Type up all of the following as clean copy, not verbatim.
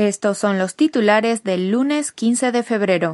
Estos son los titulares del lunes 15 de febrero.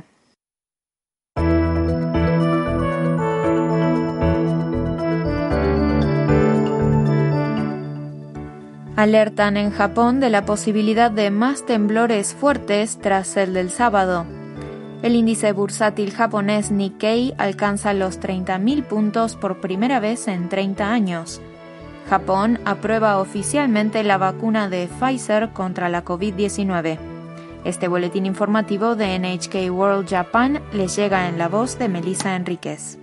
Alertan en Japón de la posibilidad de más temblores fuertes tras el del sábado. El índice bursátil japonés Nikkei alcanza los 30.000 puntos por primera vez en 30 años. Japón aprueba oficialmente la vacuna de Pfizer contra la COVID-19. Este boletín informativo de NHK World Japan les llega en la voz de Melissa Enríquez.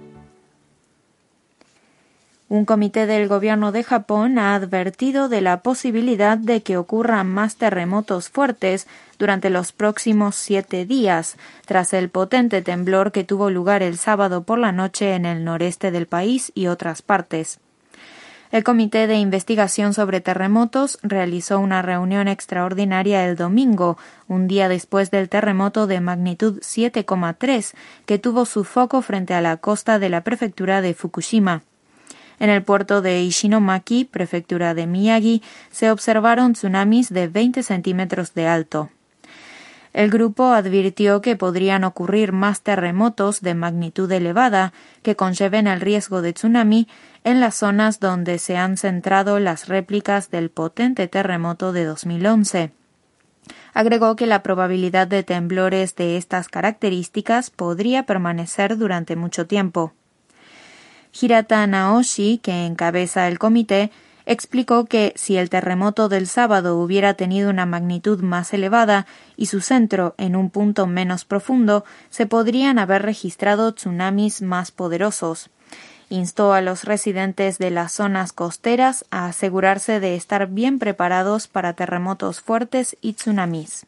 Un comité del gobierno de Japón ha advertido de la posibilidad de que ocurran más terremotos fuertes durante los próximos 7 días, tras el potente temblor que tuvo lugar el sábado por la noche en el noreste del país y otras partes. El Comité de Investigación sobre Terremotos realizó una reunión extraordinaria el domingo, un día después del terremoto de magnitud 7,3 que tuvo su foco frente a la costa de la prefectura de Fukushima. En el puerto de Ishinomaki, prefectura de Miyagi, se observaron tsunamis de 20 centímetros de alto. El grupo advirtió que podrían ocurrir más terremotos de magnitud elevada que conlleven el riesgo de tsunami en las zonas donde se han centrado las réplicas del potente terremoto de 2011. Agregó que la probabilidad de temblores de estas características podría permanecer durante mucho tiempo. Hirata Naoshi, que encabeza el comité, explicó que si el terremoto del sábado hubiera tenido una magnitud más elevada y su centro en un punto menos profundo, se podrían haber registrado tsunamis más poderosos. Instó a los residentes de las zonas costeras a asegurarse de estar bien preparados para terremotos fuertes y tsunamis.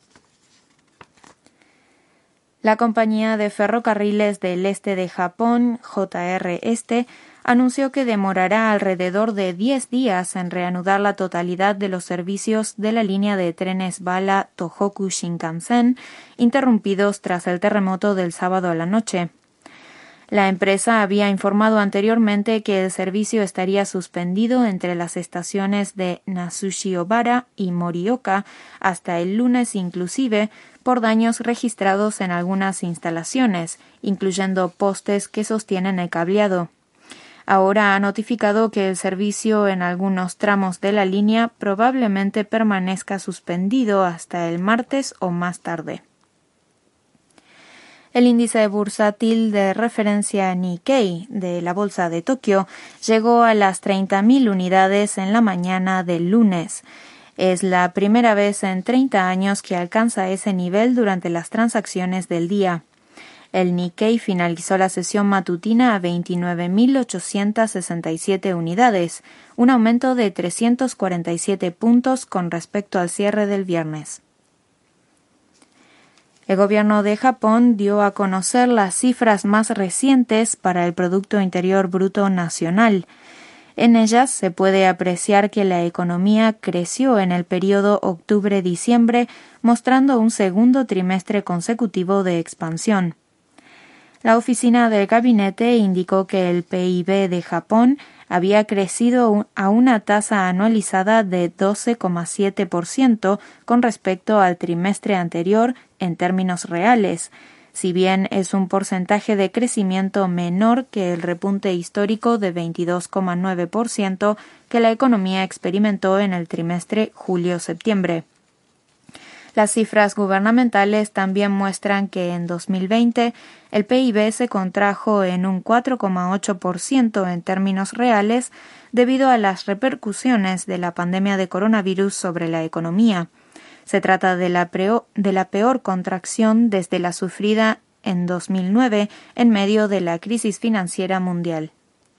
La compañía de ferrocarriles del este de Japón, JR Este, anunció que demorará alrededor de 10 días en reanudar la totalidad de los servicios de la línea de trenes bala Tohoku Shinkansen, interrumpidos tras el terremoto del sábado a la noche. La empresa había informado anteriormente que el servicio estaría suspendido entre las estaciones de Natsushi-Obara y Morioka hasta el lunes inclusive por daños registrados en algunas instalaciones, incluyendo postes que sostienen el cableado. Ahora ha notificado que el servicio en algunos tramos de la línea probablemente permanezca suspendido hasta el martes o más tarde. El índice bursátil de referencia Nikkei de la Bolsa de Tokio llegó a las 30.000 unidades en la mañana del lunes. Es la primera vez en 30 años que alcanza ese nivel durante las transacciones del día. El Nikkei finalizó la sesión matutina a 29.867 unidades, un aumento de 347 puntos con respecto al cierre del viernes. El gobierno de Japón dio a conocer las cifras más recientes para el Producto Interior Bruto Nacional. En ellas se puede apreciar que la economía creció en el periodo octubre-diciembre, mostrando un segundo trimestre consecutivo de expansión. La oficina del gabinete indicó que el PIB de Japón había crecido a una tasa anualizada de 12,7% con respecto al trimestre anterior en términos reales, si bien es un porcentaje de crecimiento menor que el repunte histórico de 22,9% que la economía experimentó en el trimestre julio-septiembre. Las cifras gubernamentales también muestran que en 2020 el PIB se contrajo en un 4,8% en términos reales debido a las repercusiones de la pandemia de coronavirus sobre la economía. Se trata de la peor contracción desde la sufrida en 2009 en medio de la crisis financiera mundial.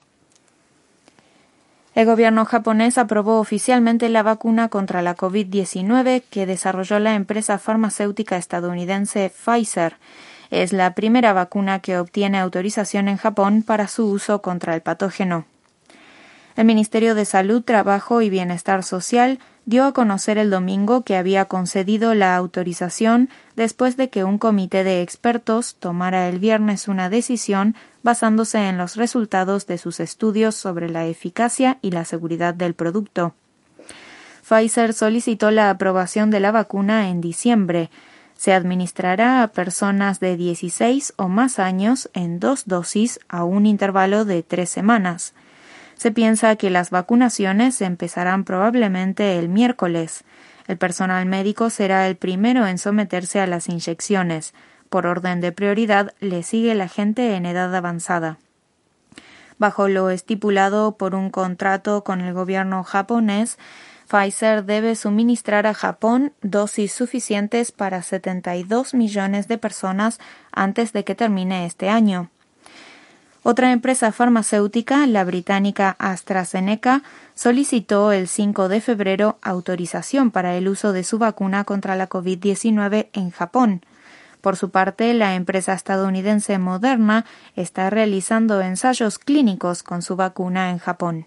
El gobierno japonés aprobó oficialmente la vacuna contra la COVID-19 que desarrolló la empresa farmacéutica estadounidense Pfizer. Es la primera vacuna que obtiene autorización en Japón para su uso contra el patógeno. El Ministerio de Salud, Trabajo y Bienestar Social dio a conocer el domingo que había concedido la autorización después de que un comité de expertos tomara el viernes una decisión basándose en los resultados de sus estudios sobre la eficacia y la seguridad del producto. Pfizer solicitó la aprobación de la vacuna en diciembre. Se administrará a personas de 16 o más años en 2 dosis a un intervalo de 3 semanas. Se piensa que las vacunaciones empezarán probablemente el miércoles. El personal médico será el primero en someterse a las inyecciones. Por orden de prioridad, le sigue la gente en edad avanzada. Bajo lo estipulado por un contrato con el gobierno japonés, Pfizer debe suministrar a Japón dosis suficientes para 72 millones de personas antes de que termine este año. Otra empresa farmacéutica, la británica AstraZeneca, solicitó el 5 de febrero autorización para el uso de su vacuna contra la COVID-19 en Japón. Por su parte, la empresa estadounidense Moderna está realizando ensayos clínicos con su vacuna en Japón.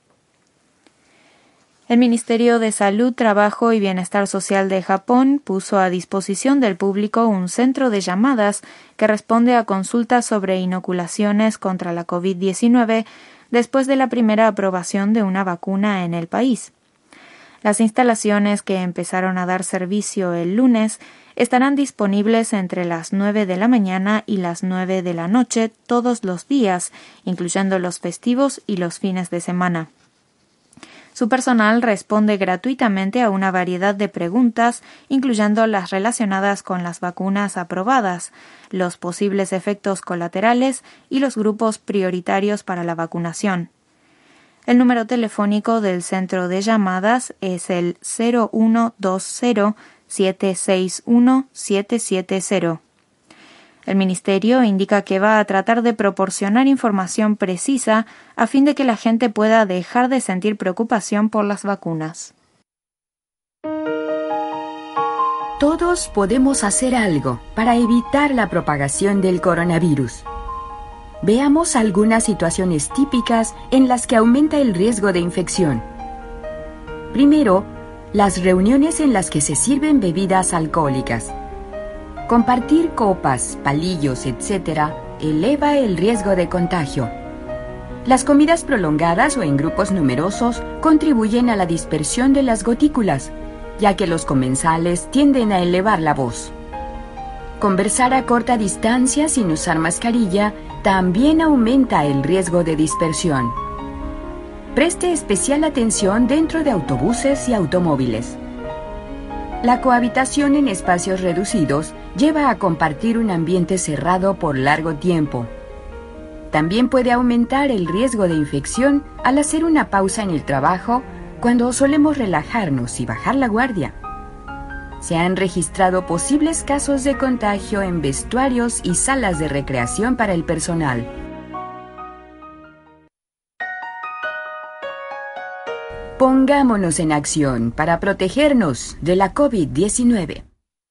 El Ministerio de Salud, Trabajo y Bienestar Social de Japón puso a disposición del público un centro de llamadas que responde a consultas sobre inoculaciones contra la COVID-19 después de la primera aprobación de una vacuna en el país. Las instalaciones que empezaron a dar servicio el lunes estarán disponibles entre las 9 de la mañana y las 9 de la noche todos los días, incluyendo los festivos y los fines de semana. Su personal responde gratuitamente a una variedad de preguntas, incluyendo las relacionadas con las vacunas aprobadas, los posibles efectos colaterales y los grupos prioritarios para la vacunación. El número telefónico del centro de llamadas es el 0120-761-770. El ministerio indica que va a tratar de proporcionar información precisa a fin de que la gente pueda dejar de sentir preocupación por las vacunas. Todos podemos hacer algo para evitar la propagación del coronavirus. Veamos algunas situaciones típicas en las que aumenta el riesgo de infección. Primero, las reuniones en las que se sirven bebidas alcohólicas. Compartir copas, palillos, etc. eleva el riesgo de contagio. Las comidas prolongadas o en grupos numerosos contribuyen a la dispersión de las gotículas, ya que los comensales tienden a elevar la voz. Conversar a corta distancia sin usar mascarilla también aumenta el riesgo de dispersión. Preste especial atención dentro de autobuses y automóviles. La cohabitación en espacios reducidos lleva a compartir un ambiente cerrado por largo tiempo. También puede aumentar el riesgo de infección al hacer una pausa en el trabajo cuando solemos relajarnos y bajar la guardia. Se han registrado posibles casos de contagio en vestuarios y salas de recreación para el personal. Pongámonos en acción para protegernos de la COVID-19.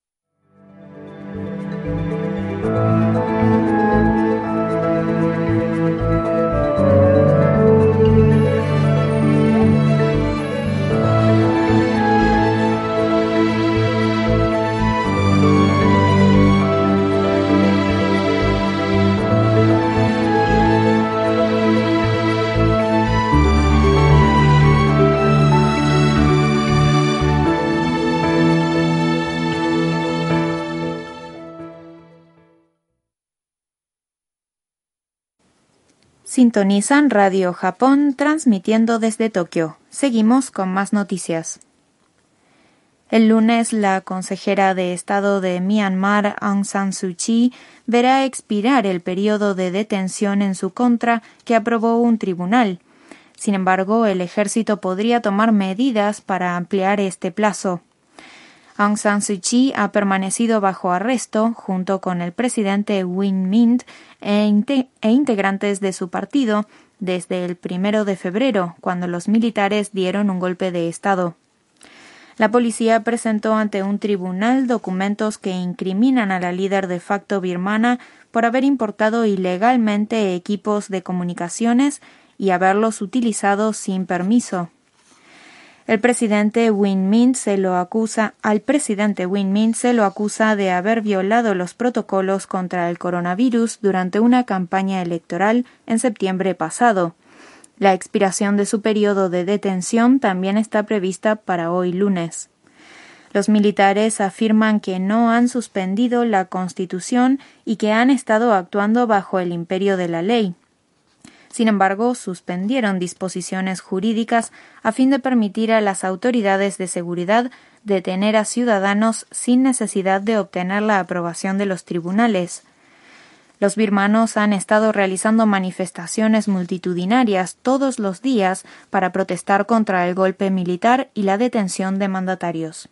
Sintonizan Radio Japón transmitiendo desde Tokio. Seguimos con más noticias. El lunes, la consejera de Estado de Myanmar, Aung San Suu Kyi, verá expirar el periodo de detención en su contra que aprobó un tribunal. Sin embargo, el ejército podría tomar medidas para ampliar este plazo. Aung San Suu Kyi ha permanecido bajo arresto junto con el presidente Win Myint e integrantes de su partido desde el 1 de febrero, cuando los militares dieron un golpe de Estado. La policía presentó ante un tribunal documentos que incriminan a la líder de facto birmana por haber importado ilegalmente equipos de comunicaciones y haberlos utilizado sin permiso. Al presidente Win Myint se lo acusa de haber violado los protocolos contra el coronavirus durante una campaña electoral en septiembre pasado. La expiración de su periodo de detención también está prevista para hoy lunes. Los militares afirman que no han suspendido la Constitución y que han estado actuando bajo el imperio de la ley. Sin embargo, suspendieron disposiciones jurídicas a fin de permitir a las autoridades de seguridad detener a ciudadanos sin necesidad de obtener la aprobación de los tribunales. Los birmanos han estado realizando manifestaciones multitudinarias todos los días para protestar contra el golpe militar y la detención de mandatarios.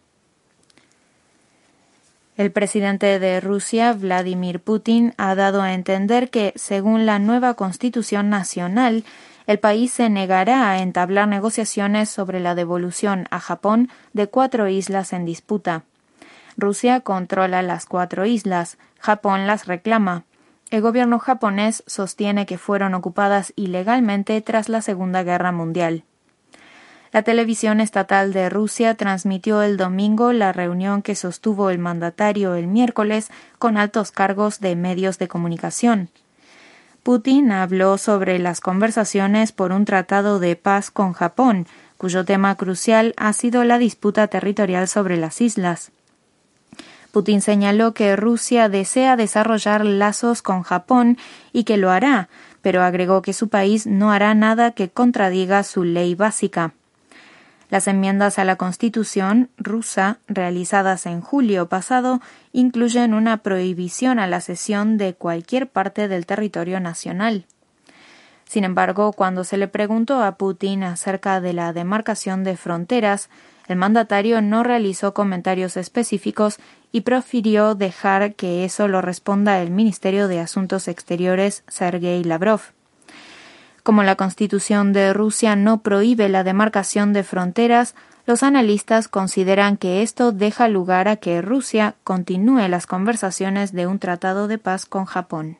El presidente de Rusia, Vladimir Putin, ha dado a entender que, según la nueva Constitución Nacional, el país se negará a entablar negociaciones sobre la devolución a Japón de 4 islas en disputa. Rusia controla las 4 islas, Japón las reclama. El gobierno japonés sostiene que fueron ocupadas ilegalmente tras la Segunda Guerra Mundial. La televisión estatal de Rusia transmitió el domingo la reunión que sostuvo el mandatario el miércoles con altos cargos de medios de comunicación. Putin habló sobre las conversaciones por un tratado de paz con Japón, cuyo tema crucial ha sido la disputa territorial sobre las islas. Putin señaló que Rusia desea desarrollar lazos con Japón y que lo hará, pero agregó que su país no hará nada que contradiga su ley básica. Las enmiendas a la Constitución rusa, realizadas en julio pasado, incluyen una prohibición a la cesión de cualquier parte del territorio nacional. Sin embargo, cuando se le preguntó a Putin acerca de la demarcación de fronteras, el mandatario no realizó comentarios específicos y prefirió dejar que eso lo responda el Ministerio de Asuntos Exteriores, Sergei Lavrov. Como la Constitución de Rusia no prohíbe la demarcación de fronteras, los analistas consideran que esto deja lugar a que Rusia continúe las conversaciones de un tratado de paz con Japón.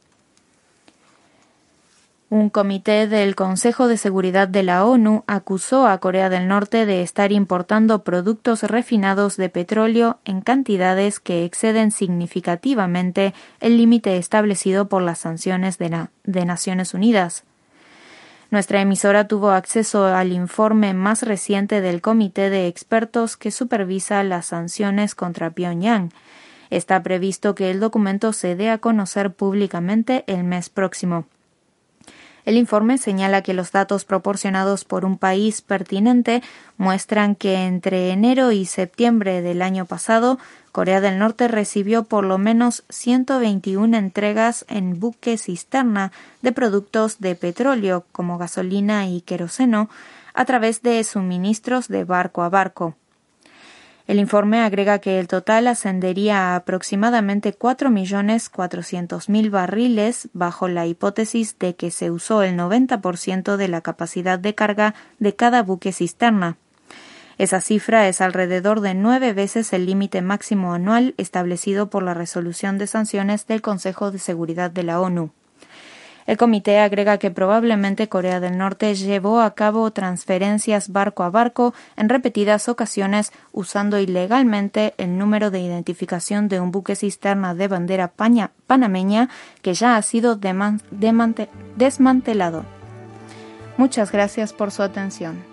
Un comité del Consejo de Seguridad de la ONU acusó a Corea del Norte de estar importando productos refinados de petróleo en cantidades que exceden significativamente el límite establecido por las sanciones de Naciones Unidas. Nuestra emisora tuvo acceso al informe más reciente del comité de expertos que supervisa las sanciones contra Pyongyang. Está previsto que el documento se dé a conocer públicamente el mes próximo. El informe señala que los datos proporcionados por un país pertinente muestran que entre enero y septiembre del año pasado, Corea del Norte recibió por lo menos 121 entregas en buque cisterna de productos de petróleo como gasolina y queroseno a través de suministros de barco a barco. El informe agrega que el total ascendería a aproximadamente 4.400.000 barriles bajo la hipótesis de que se usó el 90% de la capacidad de carga de cada buque cisterna. Esa cifra es alrededor de 9 veces el límite máximo anual establecido por la resolución de sanciones del Consejo de Seguridad de la ONU. El comité agrega que probablemente Corea del Norte llevó a cabo transferencias barco a barco en repetidas ocasiones usando ilegalmente el número de identificación de un buque cisterna de bandera panameña que ya ha sido desmantelado. Muchas gracias por su atención.